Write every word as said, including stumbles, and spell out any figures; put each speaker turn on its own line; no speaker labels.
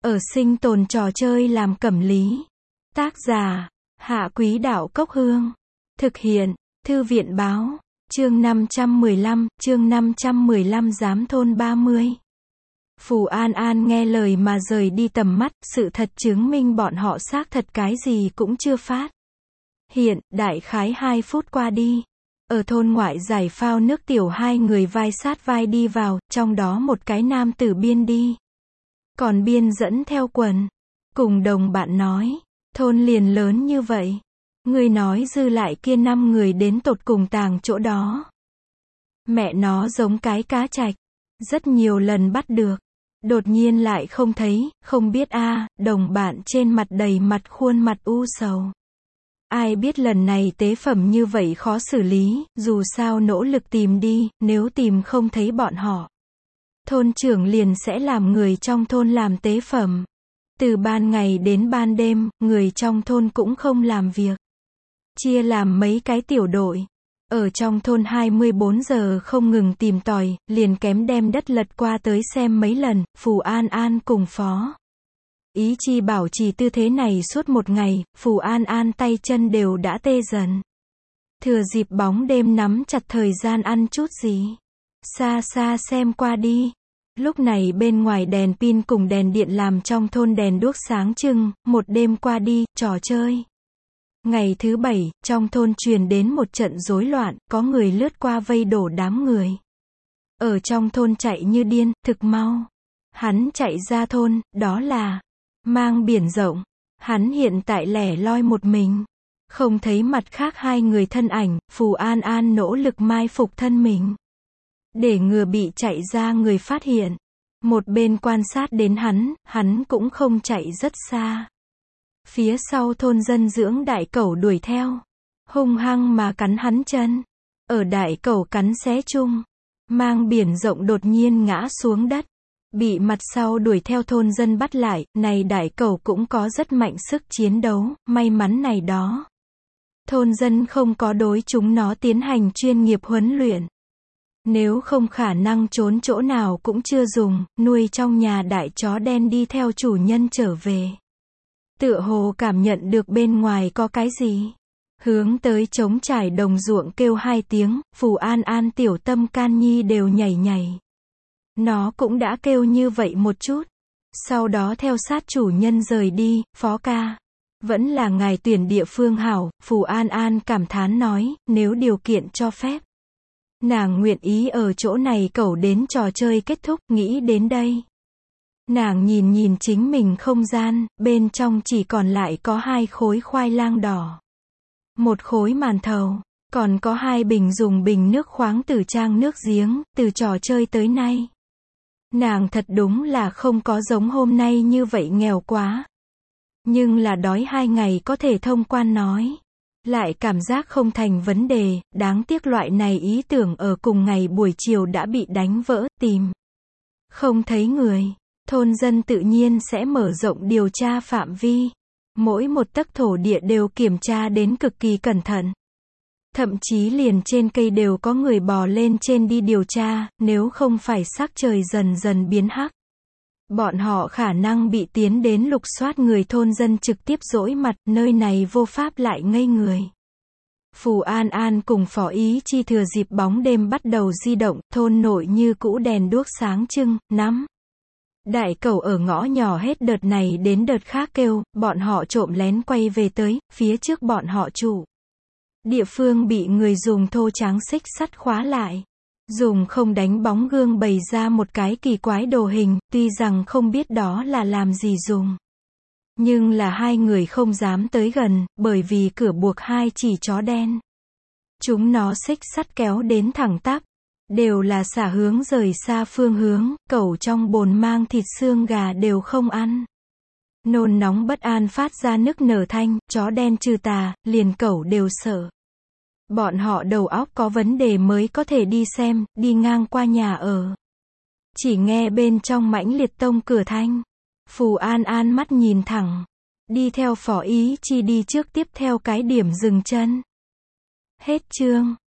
Ở sinh tồn trò chơi làm cẩm lý. Tác giả, Hạ Quý Đạo Cốc Hương. Thực hiện, Thư viện Báo. Chương năm trăm mười lăm, chương năm trăm mười lăm Giám thôn ba mươi. Phù An An nghe lời mà rời đi tầm mắt, sự thật chứng minh bọn họ xác thật cái gì cũng chưa phát hiện. Đại khái hai phút qua đi. Ở thôn ngoại giải phao nước tiểu, hai người vai sát vai đi vào, trong đó một cái nam tử biên đi. Còn biên dẫn theo quần. Cùng đồng bạn nói, thôn liền lớn như vậy. Người nói dư lại kia năm người đến tột cùng tàng chỗ đó. Mẹ nó giống cái cá trạch. Rất nhiều lần bắt được. Đột nhiên lại không thấy, không biết a à, đồng bạn trên mặt đầy mặt khuôn mặt u sầu. Ai biết lần này tế phẩm như vậy khó xử lý, dù sao nỗ lực tìm đi, nếu tìm không thấy bọn họ. Thôn trưởng liền sẽ làm người trong thôn làm tế phẩm. Từ ban ngày đến ban đêm, người trong thôn cũng không làm việc. Chia làm mấy cái tiểu đội. Ở trong thôn hai mươi bốn giờ không ngừng tìm tòi, liền kém đem đất lật qua tới xem mấy lần. Phù An An cùng Phó Ý Chi bảo trì tư thế này suốt một ngày, Phù An An tay chân đều đã tê dần. Thừa dịp bóng đêm nắm chặt thời gian ăn chút gì. Xa xa xem qua đi. Lúc này bên ngoài đèn pin cùng đèn điện làm trong thôn đèn đuốc sáng trưng, một đêm qua đi, trò chơi. Ngày thứ bảy, trong thôn truyền đến một trận rối loạn, có người lướt qua vây đổ đám người. Ở trong thôn chạy như điên, thực mau. Hắn chạy ra thôn, đó là Mang Biển Rộng. Hắn hiện tại lẻ loi một mình. Không thấy mặt khác hai người thân ảnh, Phù An An nỗ lực mai phục thân mình. Để ngừa bị chạy ra người phát hiện. Một bên quan sát đến hắn, hắn cũng không chạy rất xa. Phía sau thôn dân dưỡng đại cẩu đuổi theo. Hung hăng mà cắn hắn chân. Ở đại cẩu cắn xé chung. Mang Biển Rộng đột nhiên ngã xuống đất. Bị mặt sau đuổi theo thôn dân bắt lại, này đại cẩu cũng có rất mạnh sức chiến đấu, may mắn này đó. Thôn dân không có đối chúng nó tiến hành chuyên nghiệp huấn luyện. Nếu không khả năng trốn chỗ nào cũng chưa dùng, nuôi trong nhà đại chó đen đi theo chủ nhân trở về. Tựa hồ cảm nhận được bên ngoài có cái gì. Hướng tới trống trải đồng ruộng kêu hai tiếng, Phù An An tiểu tâm can nhi đều nhảy nhảy. Nó cũng đã kêu như vậy một chút. Sau đó theo sát chủ nhân rời đi. Phó ca. Vẫn là ngài tuyển địa phương hảo, Phù An An cảm thán nói, nếu điều kiện cho phép. Nàng nguyện ý ở chỗ này cẩu đến trò chơi kết thúc, nghĩ đến đây. Nàng nhìn nhìn chính mình không gian, bên trong chỉ còn lại có hai khối khoai lang đỏ. Một khối màn thầu, còn có hai bình dùng bình nước khoáng từ trang nước giếng, từ trò chơi tới nay. Nàng thật đúng là không có giống hôm nay như vậy nghèo quá. Nhưng là đói hai ngày có thể thông quan nói. Lại cảm giác không thành vấn đề, đáng tiếc loại này ý tưởng ở cùng ngày buổi chiều đã bị đánh vỡ, tìm. Không thấy người. Thôn dân tự nhiên sẽ mở rộng điều tra phạm vi. Mỗi một tấc thổ địa đều kiểm tra đến cực kỳ cẩn thận. Thậm chí liền trên cây đều có người bò lên trên đi điều tra, nếu không phải sắc trời dần dần biến hắc. Bọn họ khả năng bị tiến đến lục soát người, thôn dân trực tiếp dỗi mặt, nơi này vô pháp lại ngây người. Phù An An cùng Phó Ý Chi thừa dịp bóng đêm bắt đầu di động, thôn nội như cũ đèn đuốc sáng trưng, nắm. Đại cẩu ở ngõ nhỏ hết đợt này đến đợt khác kêu, bọn họ trộm lén quay về tới, phía trước bọn họ chủ. Địa phương bị người dùng thô tráng xích sắt khóa lại. Dùng không đánh bóng gương bày ra một cái kỳ quái đồ hình, tuy rằng không biết đó là làm gì dùng. Nhưng là hai người không dám tới gần, bởi vì cửa buộc hai chỉ chó đen. Chúng nó xích sắt kéo đến thẳng tắp. Đều là xả hướng rời xa phương hướng, cẩu trong bồn mang thịt xương gà đều không ăn. Nôn nóng bất an phát ra nức nở thanh, chó đen trừ tà, liền cẩu đều sợ. Bọn họ đầu óc có vấn đề mới có thể đi xem, đi ngang qua nhà ở. Chỉ nghe bên trong mãnh liệt tông cửa thanh. Phù An An mắt nhìn thẳng. Đi theo Phó Ý Chi đi trước, tiếp theo cái điểm dừng chân. Hết chương.